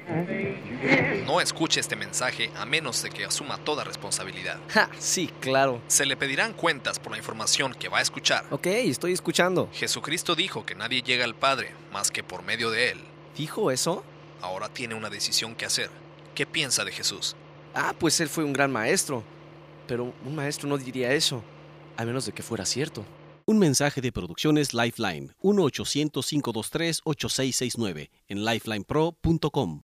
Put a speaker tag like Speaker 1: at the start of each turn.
Speaker 1: No escuche este mensaje a menos de que asuma toda responsabilidad.
Speaker 2: Ja, sí, claro.
Speaker 1: Se le pedirán cuentas por la información que va a escuchar.
Speaker 2: Ok, estoy escuchando.
Speaker 1: Jesucristo dijo que nadie llega al Padre más que por medio de Él.
Speaker 2: ¿Dijo eso?
Speaker 1: Ahora tiene una decisión que hacer. ¿Qué piensa de Jesús?
Speaker 2: Pues él fue un gran maestro. Pero un maestro no diría eso, a menos de que fuera cierto.
Speaker 3: Un mensaje de Producciones Lifeline, 1-800-523-8669, en lifelinepro.com.